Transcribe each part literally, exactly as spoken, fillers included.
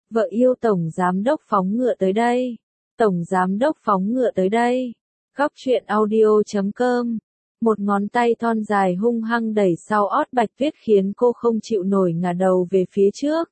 Vợ yêu Tổng Giám đốc phóng ngựa tới đây. Tổng Giám đốc phóng ngựa tới đây. Góc truyện audio chấm com. Một ngón tay thon dài hung hăng đẩy sau ót Bạch Tuyết khiến cô không chịu nổi ngả đầu về phía trước.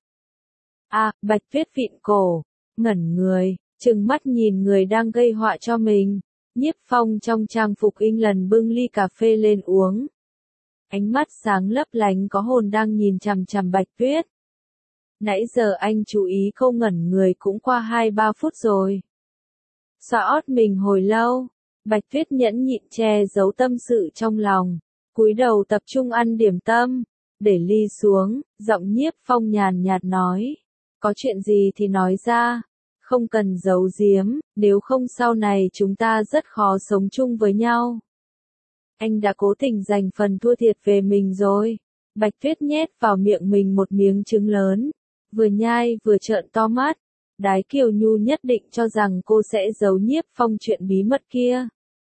À, Bạch Tuyết vịn cổ, ngẩn người, trừng mắt nhìn người đang gây họa cho mình. Nhiếp Phong trong trang phục England bưng ly cà phê lên uống. Ánh mắt sáng lấp lánh có hồn đang nhìn chằm chằm Bạch Tuyết. Nãy giờ anh chú ý cô ngẩn người cũng qua hai ba phút rồi. Xoa ót mình hồi lâu, Bạch Tuyết nhẫn nhịn che giấu tâm sự trong lòng, cúi đầu tập trung ăn điểm tâm, để ly xuống, giọng Nhiếp Phong nhàn nhạt nói, có chuyện gì thì nói ra, không cần giấu giếm, nếu không sau này chúng ta rất khó sống chung với nhau. Anh đã cố tình giành phần thua thiệt về mình rồi. Bạch Tuyết nhét vào miệng mình một miếng trứng lớn, vừa nhai vừa trợn to mắt. Đái Kiều Nhu nhất định cho rằng cô sẽ giấu Nhiếp Phong chuyện bí mật kia.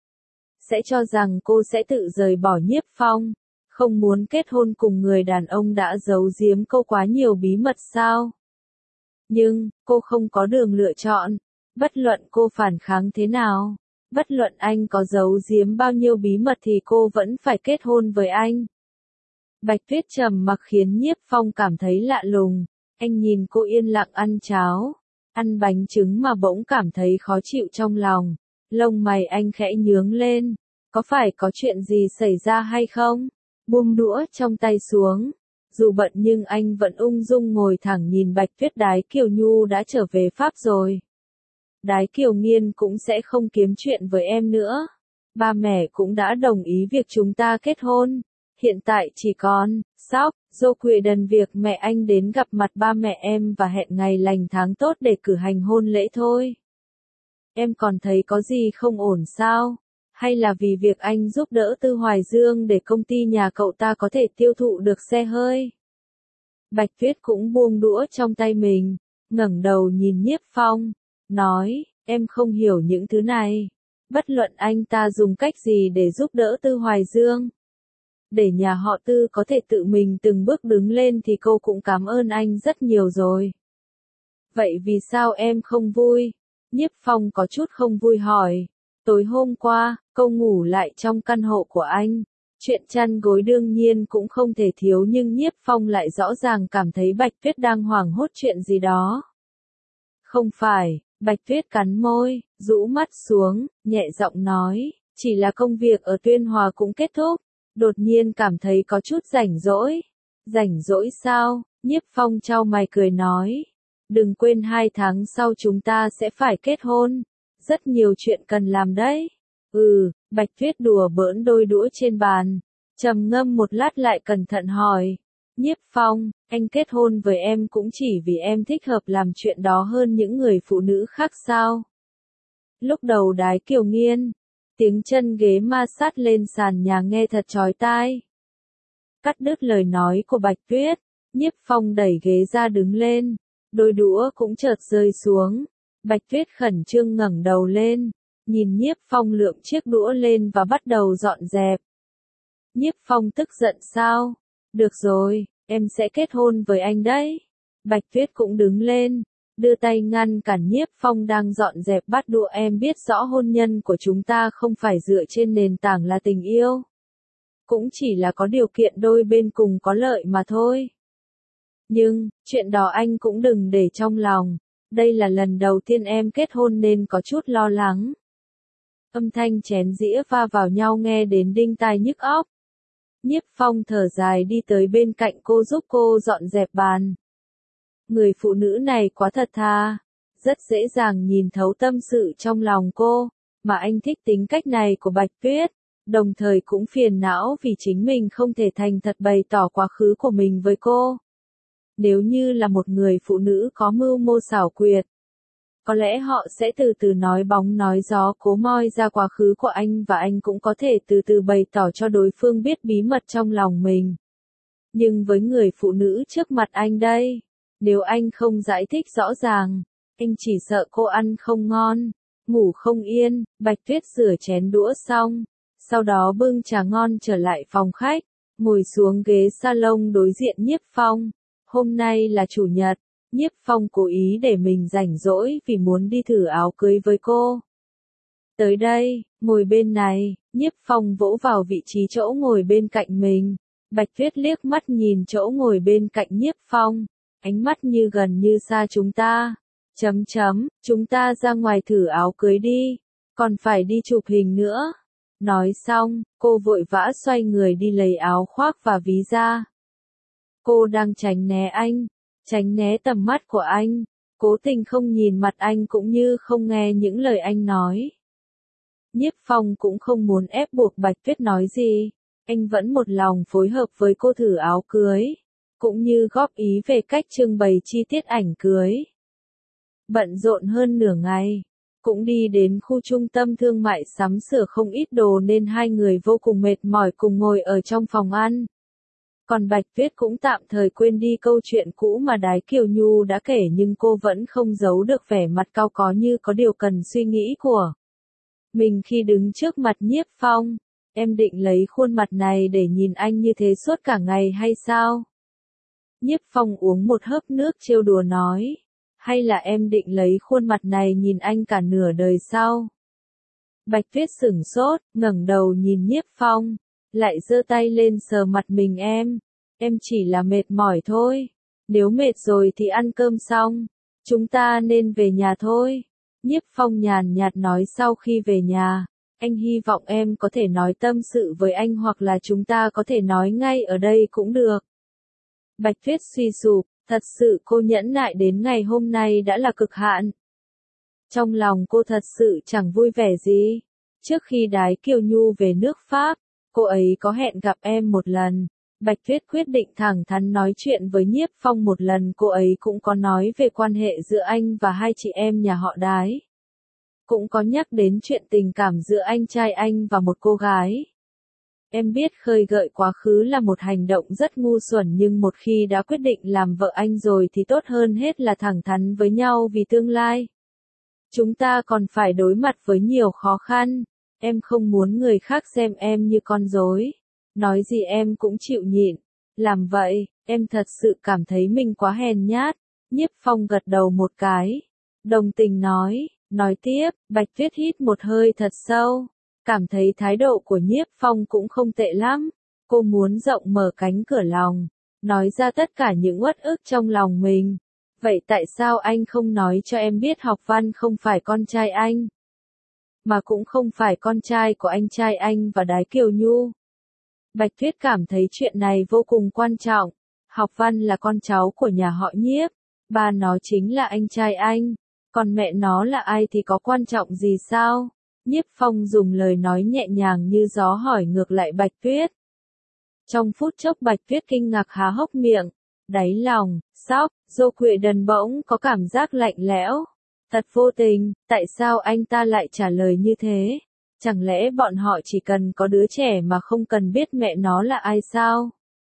Sẽ cho rằng cô sẽ tự rời bỏ Nhiếp Phong, không muốn kết hôn cùng người đàn ông đã giấu giếm cô quá nhiều bí mật sao? Nhưng, cô không có đường lựa chọn, bất luận cô phản kháng thế nào, bất luận anh có giấu giếm bao nhiêu bí mật thì cô vẫn phải kết hôn với anh. Bạch Tuyết trầm mặc khiến Nhiếp Phong cảm thấy lạ lùng, anh nhìn cô yên lặng ăn cháo, ăn bánh trứng mà bỗng cảm thấy khó chịu trong lòng, lông mày anh khẽ nhướng lên, có phải có chuyện gì xảy ra hay không? Buông đũa trong tay xuống. Dù bận nhưng anh vẫn ung dung ngồi thẳng nhìn Bạch Tuyết. Đái Kiều Nhu đã trở về Pháp rồi. Đái Kiều Nghiên cũng sẽ không kiếm chuyện với em nữa. Ba mẹ cũng đã đồng ý việc chúng ta kết hôn. Hiện tại chỉ còn, Sóc, Dô Quỳ đần việc mẹ anh đến gặp mặt ba mẹ em và hẹn ngày lành tháng tốt để cử hành hôn lễ thôi. Em còn thấy có gì không ổn sao? Hay là vì việc anh giúp đỡ Tư Hoài Dương để công ty nhà cậu ta có thể tiêu thụ được xe hơi? Bạch Tuyết cũng buông đũa trong tay mình, ngẩng đầu nhìn Nhiếp Phong, nói, em không hiểu những thứ này. Bất luận anh ta dùng cách gì để giúp đỡ Tư Hoài Dương, để nhà họ Tư có thể tự mình từng bước đứng lên thì cô cũng cảm ơn anh rất nhiều rồi. Vậy vì sao em không vui? Nhiếp Phong có chút không vui hỏi. Tối hôm qua, cô ngủ lại trong căn hộ của anh. Chuyện chăn gối đương nhiên cũng không thể thiếu nhưng Nhiếp Phong lại rõ ràng cảm thấy Bạch Tuyết đang hoảng hốt chuyện gì đó. Không phải, Bạch Tuyết cắn môi, rũ mắt xuống, nhẹ giọng nói, chỉ là công việc ở Tuyên Hòa cũng kết thúc, đột nhiên cảm thấy có chút rảnh rỗi. Rảnh rỗi sao? Nhiếp Phong chau mày cười nói, đừng quên hai tháng sau chúng ta sẽ phải kết hôn. Rất nhiều chuyện cần làm đấy. Ừ, Bạch Tuyết đùa bỡn đôi đũa trên bàn, trầm ngâm một lát lại cẩn thận hỏi. Nhiếp Phong, anh kết hôn với em cũng chỉ vì em thích hợp làm chuyện đó hơn những người phụ nữ khác sao? Lúc đầu Đái Kiều Nghiên, tiếng chân ghế ma sát lên sàn nhà nghe thật chói tai. Cắt đứt lời nói của Bạch Tuyết, Nhiếp Phong đẩy ghế ra đứng lên, đôi đũa cũng chợt rơi xuống. Bạch Tuyết khẩn trương ngẩng đầu lên, nhìn Nhiếp Phong lượm chiếc đũa lên và bắt đầu dọn dẹp. Nhiếp Phong tức giận sao? Được rồi, em sẽ kết hôn với anh đấy. Bạch Tuyết cũng đứng lên, đưa tay ngăn cản Nhiếp Phong đang dọn dẹp bát đũa. Em biết rõ hôn nhân của chúng ta không phải dựa trên nền tảng là tình yêu. Cũng chỉ là có điều kiện đôi bên cùng có lợi mà thôi. Nhưng, chuyện đó anh cũng đừng để trong lòng. Đây là lần đầu tiên em kết hôn nên có chút lo lắng. Âm thanh chén dĩa va vào nhau nghe đến đinh tai nhức óc. Nhiếp Phong thở dài đi tới bên cạnh cô giúp cô dọn dẹp bàn. Người phụ nữ này quá thật thà, rất dễ dàng nhìn thấu tâm sự trong lòng cô, mà anh thích tính cách này của Bạch Tuyết, đồng thời cũng phiền não vì chính mình không thể thành thật bày tỏ quá khứ của mình với cô. Nếu như là một người phụ nữ có mưu mô xảo quyệt, có lẽ họ sẽ từ từ nói bóng nói gió cố moi ra quá khứ của anh và anh cũng có thể từ từ bày tỏ cho đối phương biết bí mật trong lòng mình. Nhưng với người phụ nữ trước mặt anh đây, nếu anh không giải thích rõ ràng, anh chỉ sợ cô ăn không ngon, ngủ không yên. Bạch Tuyết rửa chén đũa xong, sau đó bưng trà ngon trở lại phòng khách, ngồi xuống ghế salon đối diện Nhiếp Phong. Hôm nay là chủ nhật, Nhiếp Phong cố ý để mình rảnh rỗi vì muốn đi thử áo cưới với cô. Tới đây, ngồi bên này, Nhiếp Phong vỗ vào vị trí chỗ ngồi bên cạnh mình. Bạch Tuyết liếc mắt nhìn chỗ ngồi bên cạnh Nhiếp Phong, ánh mắt như gần như xa chúng ta. Chấm chấm, chúng ta ra ngoài thử áo cưới đi, còn phải đi chụp hình nữa. Nói xong, cô vội vã xoay người đi lấy áo khoác và ví ra. Cô đang tránh né anh, tránh né tầm mắt của anh, cố tình không nhìn mặt anh cũng như không nghe những lời anh nói. Nhiếp Phong cũng không muốn ép buộc Bạch Tuyết nói gì, anh vẫn một lòng phối hợp với cô thử áo cưới, cũng như góp ý về cách trưng bày chi tiết ảnh cưới. Bận rộn hơn nửa ngày, cũng đi đến khu trung tâm thương mại sắm sửa không ít đồ nên hai người vô cùng mệt mỏi cùng ngồi ở trong phòng ăn. Còn Bạch Tuyết cũng tạm thời quên đi câu chuyện cũ mà Đái Kiều Nhu đã kể nhưng cô vẫn không giấu được vẻ mặt cau có như có điều cần suy nghĩ của mình khi đứng trước mặt Nhiếp Phong. Em định lấy khuôn mặt này để nhìn anh như thế suốt cả ngày hay sao? Nhiếp Phong uống một hớp nước trêu đùa nói. Hay là em định lấy khuôn mặt này nhìn anh cả nửa đời sau? Bạch Tuyết sửng sốt, ngẩng đầu nhìn Nhiếp Phong, lại giơ tay lên sờ mặt mình em. Em chỉ là mệt mỏi thôi. Nếu mệt rồi thì ăn cơm xong, chúng ta nên về nhà thôi. Nhiếp Phong nhàn nhạt nói sau khi về nhà. Anh hy vọng em có thể nói tâm sự với anh hoặc là chúng ta có thể nói ngay ở đây cũng được. Bạch Tuyết suy sụp, thật sự cô nhẫn nại đến ngày hôm nay đã là cực hạn. Trong lòng cô thật sự chẳng vui vẻ gì. Trước khi Đái Kiều Nhu về nước Pháp, cô ấy có hẹn gặp em một lần. Bạch Tuyết quyết định thẳng thắn nói chuyện với Nhiếp Phong một lần, cô ấy cũng có nói về quan hệ giữa anh và hai chị em nhà họ Đái. Cũng có nhắc đến chuyện tình cảm giữa anh trai anh và một cô gái. Em biết khơi gợi quá khứ là một hành động rất ngu xuẩn nhưng một khi đã quyết định làm vợ anh rồi thì tốt hơn hết là thẳng thắn với nhau vì tương lai. Chúng ta còn phải đối mặt với nhiều khó khăn. Em không muốn người khác xem em như con rối. Nói gì em cũng chịu nhịn. Làm vậy, em thật sự cảm thấy mình quá hèn nhát. Nhiếp Phong gật đầu một cái. Đồng tình nói. Nói tiếp, Bạch Tuyết hít một hơi thật sâu, cảm thấy thái độ của Nhiếp Phong cũng không tệ lắm. Cô muốn rộng mở cánh cửa lòng, nói ra tất cả những uất ức trong lòng mình. Vậy tại sao anh không nói cho em biết Học Văn không phải con trai anh, mà cũng không phải con trai của anh trai anh và Đái Kiều Nhu? Bạch Tuyết cảm thấy chuyện này vô cùng quan trọng. Học Văn là con cháu của nhà họ Nhiếp, ba nó chính là anh trai anh. Còn mẹ nó là ai thì có quan trọng gì sao? Nhiếp Phong dùng lời nói nhẹ nhàng như gió hỏi ngược lại Bạch Tuyết. Trong phút chốc Bạch Tuyết kinh ngạc há hốc miệng, đáy lòng, sóc, Dô Quệ Đần bỗng có cảm giác lạnh lẽo. Thật vô tình, tại sao anh ta lại trả lời như thế? Chẳng lẽ bọn họ chỉ cần có đứa trẻ mà không cần biết mẹ nó là ai sao?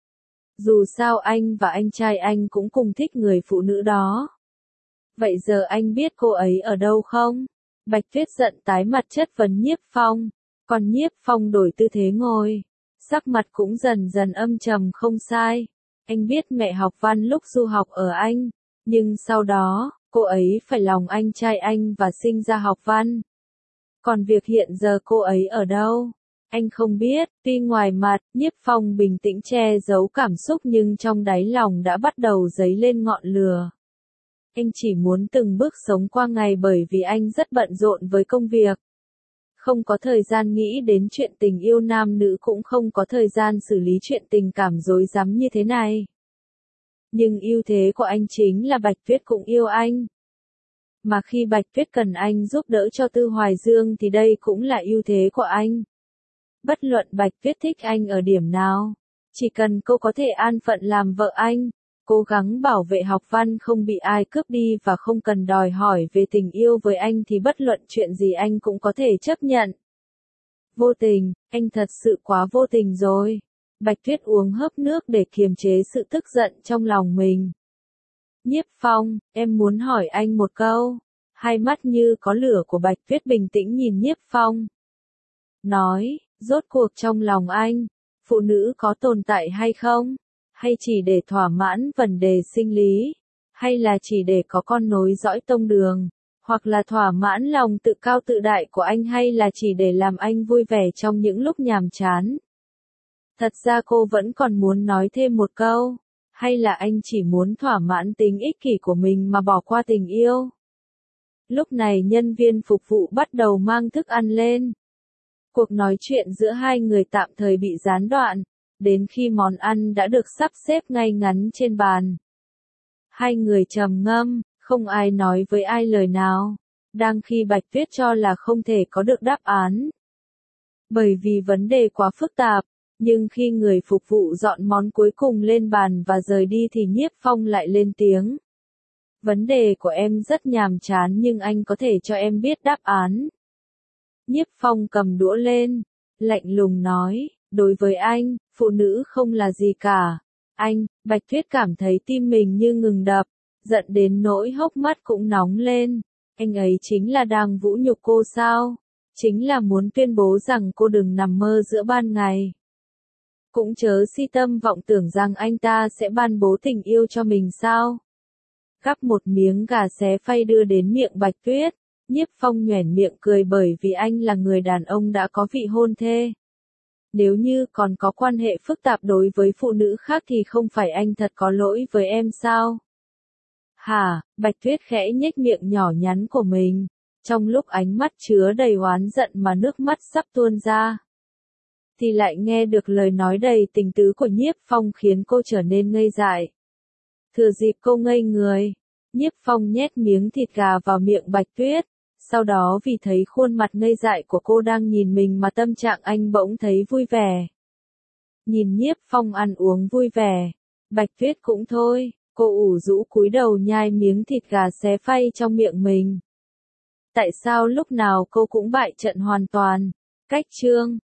Dù sao anh và anh trai anh cũng cùng thích người phụ nữ đó. Vậy giờ anh biết cô ấy ở đâu không? Bạch Tuyết giận tái mặt chất vấn Nhiếp Phong. Còn Nhiếp Phong đổi tư thế ngồi. Sắc mặt cũng dần dần âm trầm không sai. Anh biết mẹ Học Văn lúc du học ở Anh. Nhưng sau đó, cô ấy phải lòng anh trai anh và sinh ra Học Văn. Còn việc hiện giờ cô ấy ở đâu? Anh không biết. Tuy ngoài mặt, Nhiếp Phong bình tĩnh che giấu cảm xúc nhưng trong đáy lòng đã bắt đầu dấy lên ngọn lửa. Anh chỉ muốn từng bước sống qua ngày bởi vì anh rất bận rộn với công việc. Không có thời gian nghĩ đến chuyện tình yêu nam nữ, cũng không có thời gian xử lý chuyện tình cảm rối rắm như thế này. Nhưng ưu thế của anh chính là Bạch Tuyết cũng yêu anh. Mà khi Bạch Tuyết cần anh giúp đỡ cho Tư Hoài Dương thì đây cũng là ưu thế của anh. Bất luận Bạch Tuyết thích anh ở điểm nào, chỉ cần cô có thể an phận làm vợ anh, cố gắng bảo vệ Học Văn không bị ai cướp đi và không cần đòi hỏi về tình yêu với anh thì bất luận chuyện gì anh cũng có thể chấp nhận. Vô tình, anh thật sự quá vô tình rồi. Bạch Tuyết uống hớp nước để kiềm chế sự tức giận trong lòng mình. Nhiếp Phong, em muốn hỏi anh một câu. Hai mắt như có lửa của Bạch Tuyết bình tĩnh nhìn Nhiếp Phong. Nói, rốt cuộc trong lòng anh, phụ nữ có tồn tại hay không? Hay chỉ để thỏa mãn vấn đề sinh lý? Hay là chỉ để có con nối dõi tông đường? Hoặc là thỏa mãn lòng tự cao tự đại của anh, hay là chỉ để làm anh vui vẻ trong những lúc nhàm chán? Thật ra cô vẫn còn muốn nói thêm một câu. Hay là anh chỉ muốn thỏa mãn tính ích kỷ của mình mà bỏ qua tình yêu? Lúc này nhân viên phục vụ bắt đầu mang thức ăn lên. Cuộc nói chuyện giữa hai người tạm thời bị gián đoạn, đến khi món ăn đã được sắp xếp ngay ngắn trên bàn. Hai người trầm ngâm, không ai nói với ai lời nào, đang khi Bạch Tuyết cho là không thể có được đáp án. Bởi vì vấn đề quá phức tạp, nhưng khi người phục vụ dọn món cuối cùng lên bàn và rời đi thì Nhiếp Phong lại lên tiếng. Vấn đề của em rất nhàm chán nhưng anh có thể cho em biết đáp án. Nhiếp Phong cầm đũa lên, lạnh lùng nói, đối với anh, phụ nữ không là gì cả. Anh, Bạch Tuyết cảm thấy tim mình như ngừng đập, giận đến nỗi hốc mắt cũng nóng lên. Anh ấy chính là đang vũ nhục cô sao? Chính là muốn tuyên bố rằng cô đừng nằm mơ giữa ban ngày. Cũng chớ si tâm vọng tưởng rằng anh ta sẽ ban bố tình yêu cho mình sao? Gắp một miếng gà xé phay đưa đến miệng Bạch Tuyết, Nhiếp Phong nhoẻn miệng cười bởi vì anh là người đàn ông đã có vị hôn thê. Nếu như còn có quan hệ phức tạp đối với phụ nữ khác thì không phải anh thật có lỗi với em sao? Hả, Bạch Tuyết khẽ nhếch miệng nhỏ nhắn của mình, trong lúc ánh mắt chứa đầy oán giận mà nước mắt sắp tuôn ra. Thì lại nghe được lời nói đầy tình tứ của Nhiếp Phong khiến cô trở nên ngây dại. Thừa dịp cô ngây người, Nhiếp Phong nhét miếng thịt gà vào miệng Bạch Tuyết, sau đó vì thấy khuôn mặt ngây dại của cô đang nhìn mình mà tâm trạng anh bỗng thấy vui vẻ. Nhìn Nhiếp Phong ăn uống vui vẻ, Bạch Tuyết cũng thôi, cô ủ rũ cúi đầu nhai miếng thịt gà xé phay trong miệng mình. Tại sao lúc nào cô cũng bại trận hoàn toàn? Cách chương